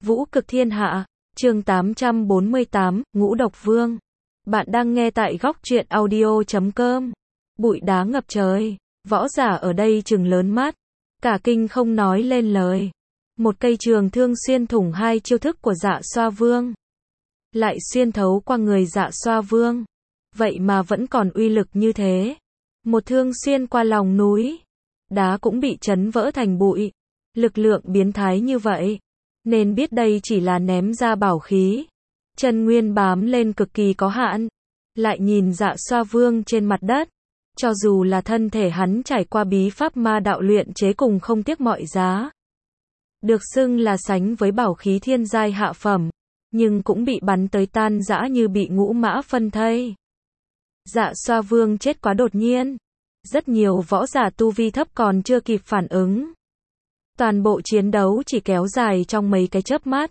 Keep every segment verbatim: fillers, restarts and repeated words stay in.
Vũ cực thiên hạ, chương tám trăm bốn mươi tám, Ngũ độc vương. Bạn đang nghe tại góc truyện audio chấm com. Bụi đá ngập trời, võ giả ở đây trừng lớn mắt, cả kinh không nói lên lời. Một cây trường thương xuyên thủng hai chiêu thức của Dạ Xoa Vương, lại xuyên thấu qua người Dạ Xoa Vương. Vậy mà vẫn còn uy lực như thế. Một thương xuyên qua lòng núi, đá cũng bị chấn vỡ thành bụi. Lực lượng biến thái như vậy, nên biết đây chỉ là ném ra bảo khí. Chân nguyên bám lên cực kỳ có hạn. Lại nhìn Dạ Xoa Vương trên mặt đất, cho dù là thân thể hắn trải qua bí pháp ma đạo luyện chế cùng không tiếc mọi giá, được xưng là sánh với bảo khí thiên giai hạ phẩm, nhưng cũng bị bắn tới tan rã như bị ngũ mã phân thây. Dạ Xoa Vương chết quá đột nhiên, rất nhiều võ giả tu vi thấp còn chưa kịp phản ứng. Toàn bộ chiến đấu chỉ kéo dài trong mấy cái chớp mắt.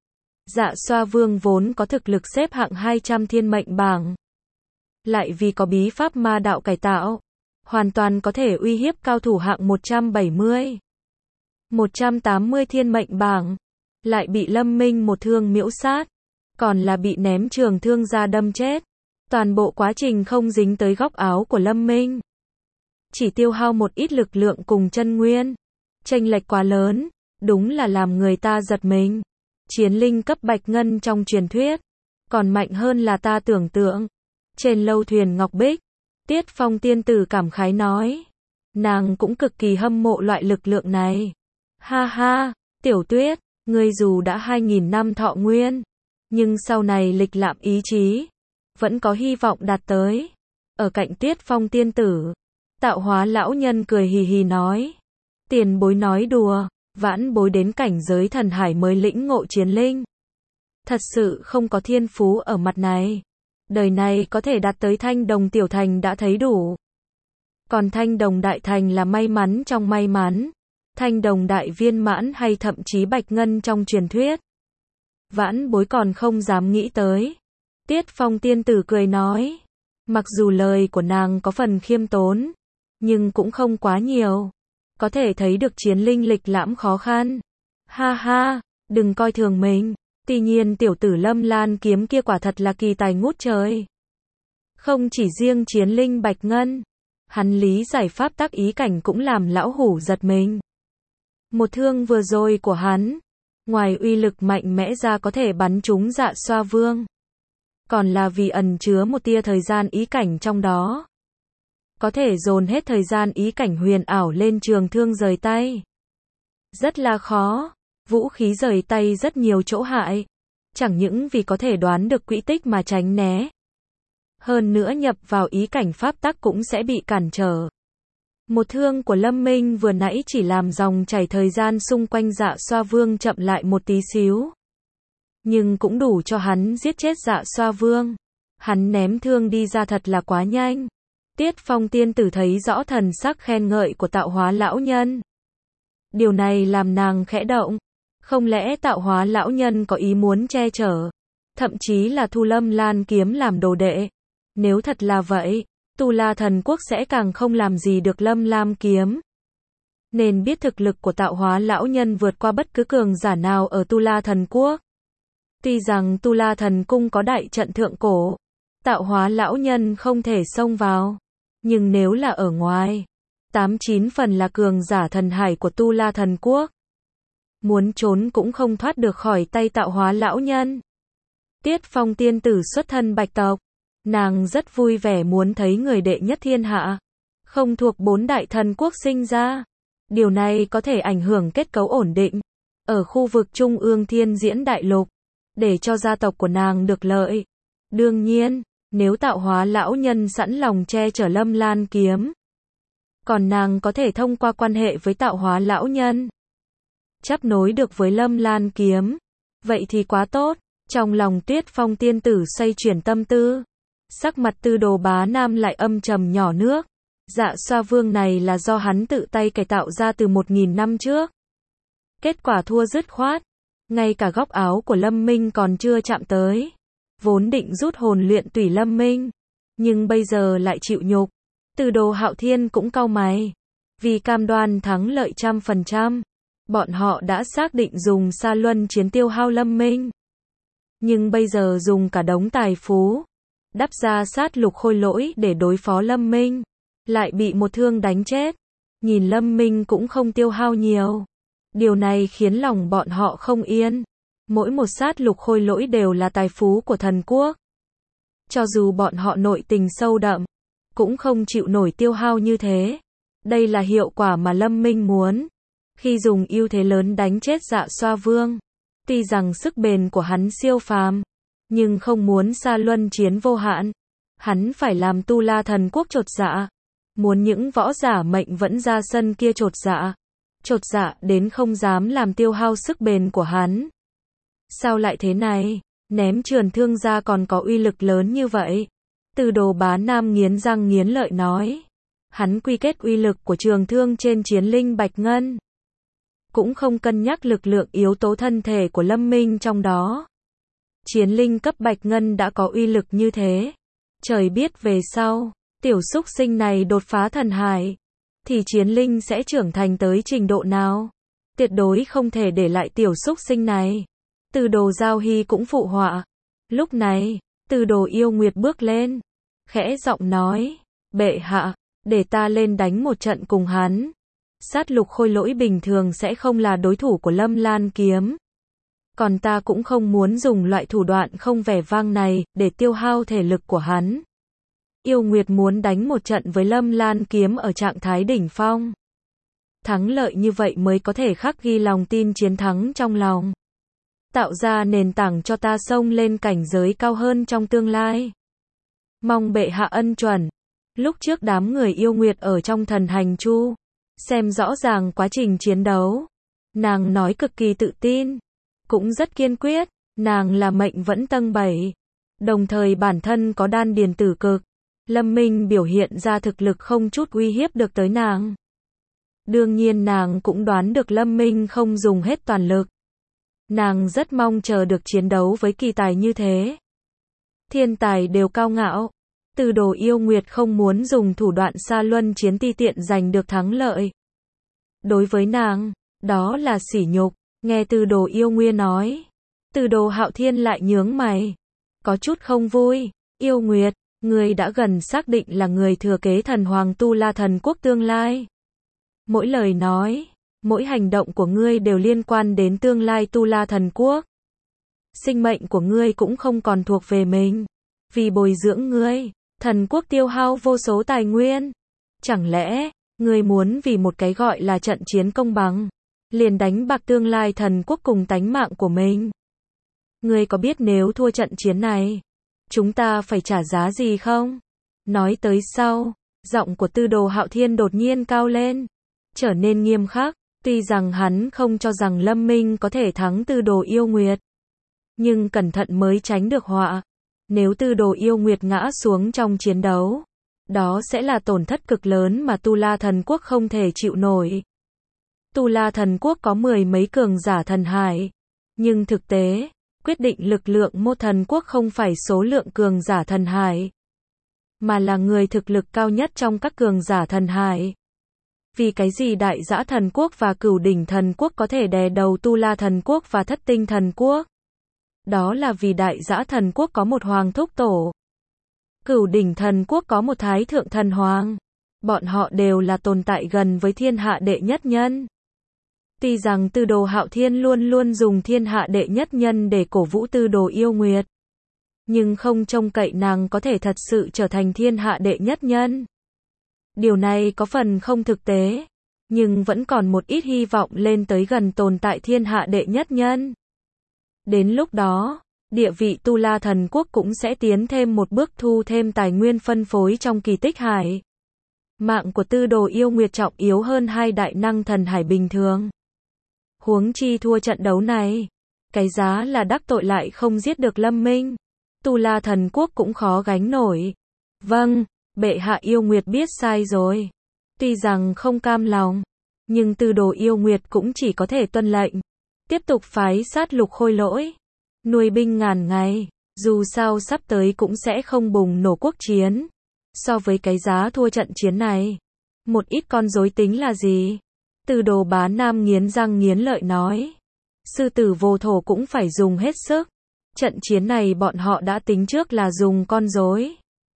Dạ Xoa Vương vốn có thực lực xếp hạng hai trăm thiên mệnh bảng, lại vì có bí pháp ma đạo cải tạo, hoàn toàn có thể uy hiếp cao thủ hạng một trăm bảy mươi, một trăm tám mươi thiên mệnh bảng, lại bị Lâm Minh một thương miễu sát, còn là bị ném trường thương ra đâm chết. Toàn bộ quá trình không dính tới góc áo của Lâm Minh, chỉ tiêu hao một ít lực lượng cùng chân nguyên, chênh lệch quá lớn, đúng là làm người ta giật mình. Chiến linh cấp bạch ngân trong truyền thuyết, còn mạnh hơn là ta tưởng tượng. Trên lâu thuyền Ngọc Bích, Tiết Phong tiên tử cảm khái nói, nàng cũng cực kỳ hâm mộ loại lực lượng này. Ha ha, Tiểu Tuyết, ngươi dù đã hai nghìn năm thọ nguyên, nhưng sau này lịch lạm ý chí, vẫn có hy vọng đạt tới. Ở cạnh Tiết Phong tiên tử, Tạo Hóa lão nhân cười hì hì nói, tiền bối nói đùa, vãn bối đến cảnh giới thần hải mới lĩnh ngộ chiến linh. Thật sự không có thiên phú ở mặt này. Đời này có thể đạt tới thanh đồng tiểu thành đã thấy đủ. Còn thanh đồng đại thành là may mắn trong may mắn. Thanh đồng đại viên mãn hay thậm chí bạch ngân trong truyền thuyết, vãn bối còn không dám nghĩ tới. Tiết Phong tiên tử cười nói, mặc dù lời của nàng có phần khiêm tốn, nhưng cũng không quá nhiều. Có thể thấy được chiến linh lịch lãm khó khăn. Ha ha, đừng coi thường mình. Tuy nhiên tiểu tử Lâm Lan kiếm kia quả thật là kỳ tài ngút trời. Không chỉ riêng chiến linh bạch ngân, hắn lý giải pháp tác ý cảnh cũng làm lão hủ giật mình. Một thương vừa rồi của hắn, ngoài uy lực mạnh mẽ ra có thể bắn trúng Dạ Xoa Vương, còn là vì ẩn chứa một tia thời gian ý cảnh trong đó. Có thể dồn hết thời gian ý cảnh huyền ảo lên trường thương rời tay. Rất là khó. Vũ khí rời tay rất nhiều chỗ hại. Chẳng những vì có thể đoán được quỹ tích mà tránh né, hơn nữa nhập vào ý cảnh pháp tắc cũng sẽ bị cản trở. Một thương của Lâm Minh vừa nãy chỉ làm dòng chảy thời gian xung quanh Dạ Xoa Vương chậm lại một tí xíu, nhưng cũng đủ cho hắn giết chết Dạ Xoa Vương. Hắn ném thương đi ra thật là quá nhanh. Tiết Phong tiên tử thấy rõ thần sắc khen ngợi của Tạo Hóa lão nhân. Điều này làm nàng khẽ động. Không lẽ Tạo Hóa lão nhân có ý muốn che chở, thậm chí là thu Lâm Lan kiếm làm đồ đệ? Nếu thật là vậy, Tu La Thần Quốc sẽ càng không làm gì được Lâm Lam kiếm. Nên biết thực lực của Tạo Hóa lão nhân vượt qua bất cứ cường giả nào ở Tu La Thần Quốc. Tuy rằng Tu La Thần Cung có đại trận thượng cổ, Tạo Hóa lão nhân không thể xông vào, nhưng nếu là ở ngoài, tám chín phần là cường giả thần hải của Tu La Thần Quốc, muốn trốn cũng không thoát được khỏi tay Tạo Hóa lão nhân. Tiết Phong tiên tử xuất thân bạch tộc, nàng rất vui vẻ muốn thấy người đệ nhất thiên hạ, không thuộc bốn đại thần quốc sinh ra. Điều này có thể ảnh hưởng kết cấu ổn định ở khu vực trung ương thiên diễn đại lục, để cho gia tộc của nàng được lợi. Đương nhiên, nếu Tạo Hóa lão nhân sẵn lòng che chở Lâm Lan kiếm, còn nàng có thể thông qua quan hệ với Tạo Hóa lão nhân chấp nối được với Lâm Lan kiếm, vậy thì quá tốt. Trong lòng Tiết Phong tiên tử xoay chuyển tâm tư, sắc mặt Tư Đồ Bá Nam lại âm trầm nhỏ nước. Dạ Xoa Vương này là do hắn tự tay cải tạo ra từ một nghìn năm trước. Kết quả thua dứt khoát, ngay cả góc áo của Lâm Minh còn chưa chạm tới. Vốn định rút hồn luyện tủy Lâm Minh, nhưng bây giờ lại chịu nhục. Tư Đồ Hạo Thiên cũng cau mày, vì cam đoan thắng lợi trăm phần trăm, Bọn họ đã xác định dùng Sa Luân chiến tiêu hao Lâm Minh. Nhưng bây giờ dùng cả đống tài phú, đắp ra sát lục khôi lỗi để đối phó Lâm Minh, lại bị một thương đánh chết. Nhìn Lâm Minh cũng không tiêu hao nhiều. Điều này khiến lòng bọn họ không yên. Mỗi một sát lục khôi lỗi đều là tài phú của thần quốc. Cho dù bọn họ nội tình sâu đậm, cũng không chịu nổi tiêu hao như thế. Đây là hiệu quả mà Lâm Minh muốn. Khi dùng ưu thế lớn đánh chết Dạ Xoa Vương, tuy rằng sức bền của hắn siêu phàm, nhưng không muốn Sa Luân chiến vô hạn. Hắn phải làm Tu La thần quốc chột dạ. Muốn những võ giả mệnh vẫn ra sân kia chột dạ. Chột dạ đến không dám làm tiêu hao sức bền của hắn. Sao lại thế này? Ném Trường Thương ra còn có uy lực lớn như vậy? Từ Đồ Bá Nam nghiến răng nghiến lợi nói. Hắn quy kết uy lực của Trường Thương trên chiến linh Bạch Ngân. Cũng không cân nhắc lực lượng yếu tố thân thể của Lâm Minh trong đó. Chiến linh cấp Bạch Ngân đã có uy lực như thế. Trời biết về sau, tiểu súc sinh này đột phá thần hải, thì chiến linh sẽ trưởng thành tới trình độ nào? Tuyệt đối không thể để lại tiểu súc sinh này. Từ Đồ Giao Hy cũng phụ họa. Lúc này, Từ Đồ Yêu Nguyệt bước lên, khẽ giọng nói, bệ hạ, để ta lên đánh một trận cùng hắn. Sát lục khôi lỗi bình thường sẽ không là đối thủ của Lâm Lan Kiếm. Còn ta cũng không muốn dùng loại thủ đoạn không vẻ vang này, để tiêu hao thể lực của hắn. Yêu Nguyệt muốn đánh một trận với Lâm Lan Kiếm ở trạng thái đỉnh phong. Thắng lợi như vậy mới có thể khắc ghi lòng tin chiến thắng trong lòng. Tạo ra nền tảng cho ta xông lên cảnh giới cao hơn trong tương lai. Mong bệ hạ ân chuẩn. Lúc trước đám người Yêu Nguyệt ở trong thần hành chu, xem rõ ràng quá trình chiến đấu. Nàng nói cực kỳ tự tin, cũng rất kiên quyết. Nàng là mệnh vẫn tầng bảy, đồng thời bản thân có đan điền tử cực. Lâm Minh biểu hiện ra thực lực không chút uy hiếp được tới nàng. Đương nhiên nàng cũng đoán được Lâm Minh không dùng hết toàn lực. Nàng rất mong chờ được chiến đấu với kỳ tài như thế. Thiên tài đều cao ngạo. Từ Đồ Yêu Nguyệt không muốn dùng thủ đoạn Sa Luân chiến ti tiện giành được thắng lợi. Đối với nàng, đó là sỉ nhục. Nghe Từ Đồ Yêu Nguyệt nói, Từ Đồ Hạo Thiên lại nhướng mày, có chút không vui. Yêu Nguyệt, ngươi đã gần xác định là người thừa kế thần hoàng Tu La thần quốc tương lai. Mỗi lời nói, mỗi hành động của ngươi đều liên quan đến tương lai Tu La thần quốc. Sinh mệnh của ngươi cũng không còn thuộc về mình. Vì bồi dưỡng ngươi, thần quốc tiêu hao vô số tài nguyên. Chẳng lẽ, ngươi muốn vì một cái gọi là trận chiến công bằng, liền đánh bạc tương lai thần quốc cùng tánh mạng của mình? Ngươi có biết nếu thua trận chiến này, chúng ta phải trả giá gì không? Nói tới sau, giọng của Tư Đồ Hạo Thiên đột nhiên cao lên, trở nên nghiêm khắc. Tuy rằng hắn không cho rằng Lâm Minh có thể thắng Tư Đồ Yêu Nguyệt, nhưng cẩn thận mới tránh được họa. Nếu Tư Đồ Yêu Nguyệt ngã xuống trong chiến đấu, đó sẽ là tổn thất cực lớn mà Tu La thần quốc không thể chịu nổi. Tu La thần quốc có mười mấy cường giả thần hải, nhưng thực tế, quyết định lực lượng một thần quốc không phải số lượng cường giả thần hải, mà là người thực lực cao nhất trong các cường giả thần hải. Vì cái gì Đại Dã thần quốc và Cửu Đỉnh thần quốc có thể đè đầu Tu La thần quốc và Thất Tinh thần quốc? Đó là vì Đại Dã thần quốc có một hoàng thúc tổ. Cửu Đỉnh thần quốc có một thái thượng thần hoàng. Bọn họ đều là tồn tại gần với thiên hạ đệ nhất nhân. Tuy rằng Tư Đồ Hạo Thiên luôn luôn dùng thiên hạ đệ nhất nhân để cổ vũ Tư Đồ Yêu Nguyệt, nhưng không trông cậy nàng có thể thật sự trở thành thiên hạ đệ nhất nhân. Điều này có phần không thực tế, nhưng vẫn còn một ít hy vọng lên tới gần tồn tại thiên hạ đệ nhất nhân. Đến lúc đó, địa vị Tu La thần quốc cũng sẽ tiến thêm một bước, thu thêm tài nguyên phân phối trong kỳ tích hải. Mạng của Tư Đồ Yêu Nguyệt trọng yếu hơn hai đại năng thần hải bình thường. Huống chi thua trận đấu này, cái giá là đắc tội lại không giết được Lâm Minh. Tu La thần quốc cũng khó gánh nổi. Vâng, bệ hạ Yêu Nguyệt biết sai rồi. Tuy rằng không cam lòng, nhưng Tư Đồ Yêu Nguyệt cũng chỉ có thể tuân lệnh. Tiếp tục phái sát lục khôi lỗi, nuôi binh ngàn ngày, dù sao sắp tới cũng sẽ không bùng nổ quốc chiến. So với cái giá thua trận chiến này, một ít con rối tính là gì? Từ Đồ Bá Nam nghiến răng nghiến lợi nói. Sư tử vô thổ cũng phải dùng hết sức. Trận chiến này bọn họ đã tính trước là dùng con rối,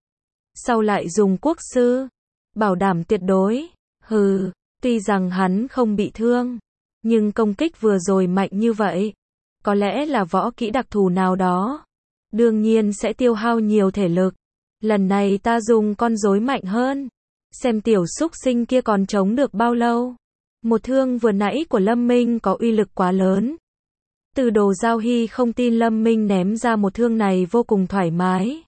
sau lại dùng quốc sư, bảo đảm tuyệt đối. Hừ, tuy rằng hắn không bị thương, nhưng công kích vừa rồi mạnh như vậy, có lẽ là võ kỹ đặc thù nào đó, đương nhiên sẽ tiêu hao nhiều thể lực. Lần này ta dùng con rối mạnh hơn, xem tiểu súc sinh kia còn chống được bao lâu. Một thương vừa nãy của Lâm Minh có uy lực quá lớn. Từ Đồ Giao Hy không tin Lâm Minh ném ra một thương này vô cùng thoải mái.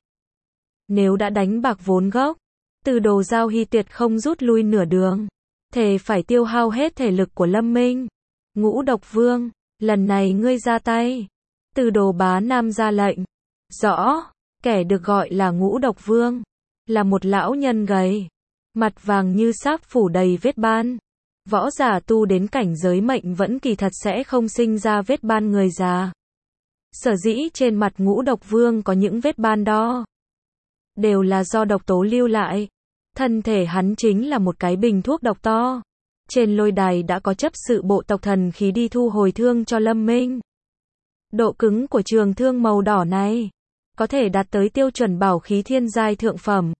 Nếu đã đánh bạc vốn gốc, Từ Đồ Giao Hy tuyệt không rút lui nửa đường, thề phải tiêu hao hết thể lực của Lâm Minh. Ngũ Độc Vương, lần này ngươi ra tay. Từ Đồ Bá Nam ra lệnh. Rõ, kẻ được gọi là Ngũ Độc Vương, là một lão nhân gầy, mặt vàng như sáp phủ đầy vết ban. Võ giả tu đến cảnh giới mệnh vẫn kỳ thật sẽ không sinh ra vết ban người già. Sở dĩ trên mặt Ngũ Độc Vương có những vết ban đó, đều là do độc tố lưu lại. Thân thể hắn chính là một cái bình thuốc độc to. Trên lôi đài đã có chấp sự bộ tộc thần khí đi thu hồi thương cho Lâm Minh. Độ cứng của trường thương màu đỏ này có thể đạt tới tiêu chuẩn bảo khí thiên giai thượng phẩm,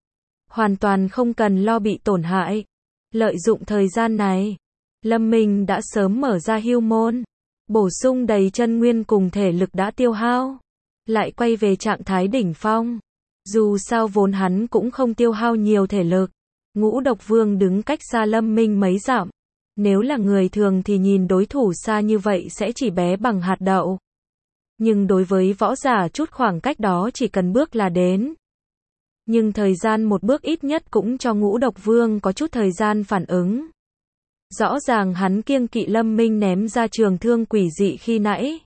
hoàn toàn không cần lo bị tổn hại. Lợi dụng thời gian này, Lâm Minh đã sớm mở ra hưu môn, bổ sung đầy chân nguyên cùng thể lực đã tiêu hao, lại quay về trạng thái đỉnh phong. Dù sao vốn hắn cũng không tiêu hao nhiều thể lực. Ngũ Độc Vương đứng cách xa Lâm Minh mấy dặm. Nếu là người thường thì nhìn đối thủ xa như vậy sẽ chỉ bé bằng hạt đậu. Nhưng đối với võ giả chút khoảng cách đó chỉ cần bước là đến. Nhưng thời gian một bước ít nhất cũng cho Ngũ Độc Vương có chút thời gian phản ứng. Rõ ràng hắn kiêng kỵ Lâm Minh ném ra trường thương quỷ dị khi nãy.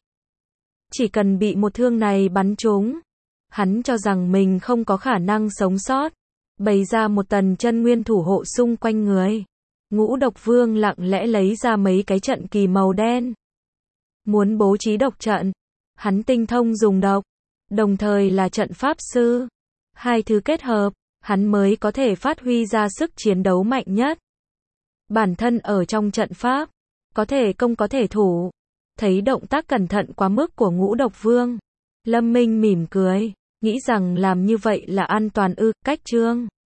Chỉ cần bị một thương này bắn trúng, hắn cho rằng mình không có khả năng sống sót, bày ra một tần chân nguyên thủ hộ xung quanh người. Ngũ Độc Vương lặng lẽ lấy ra mấy cái trận kỳ màu đen. Muốn bố trí độc trận, hắn tinh thông dùng độc, đồng thời là trận pháp sư. Hai thứ kết hợp, hắn mới có thể phát huy ra sức chiến đấu mạnh nhất. Bản thân ở trong trận pháp, có thể công có thể thủ. Thấy động tác cẩn thận quá mức của Ngũ Độc Vương, Lâm Minh mỉm cười, nghĩ rằng làm như vậy là an toàn ư. Cách chương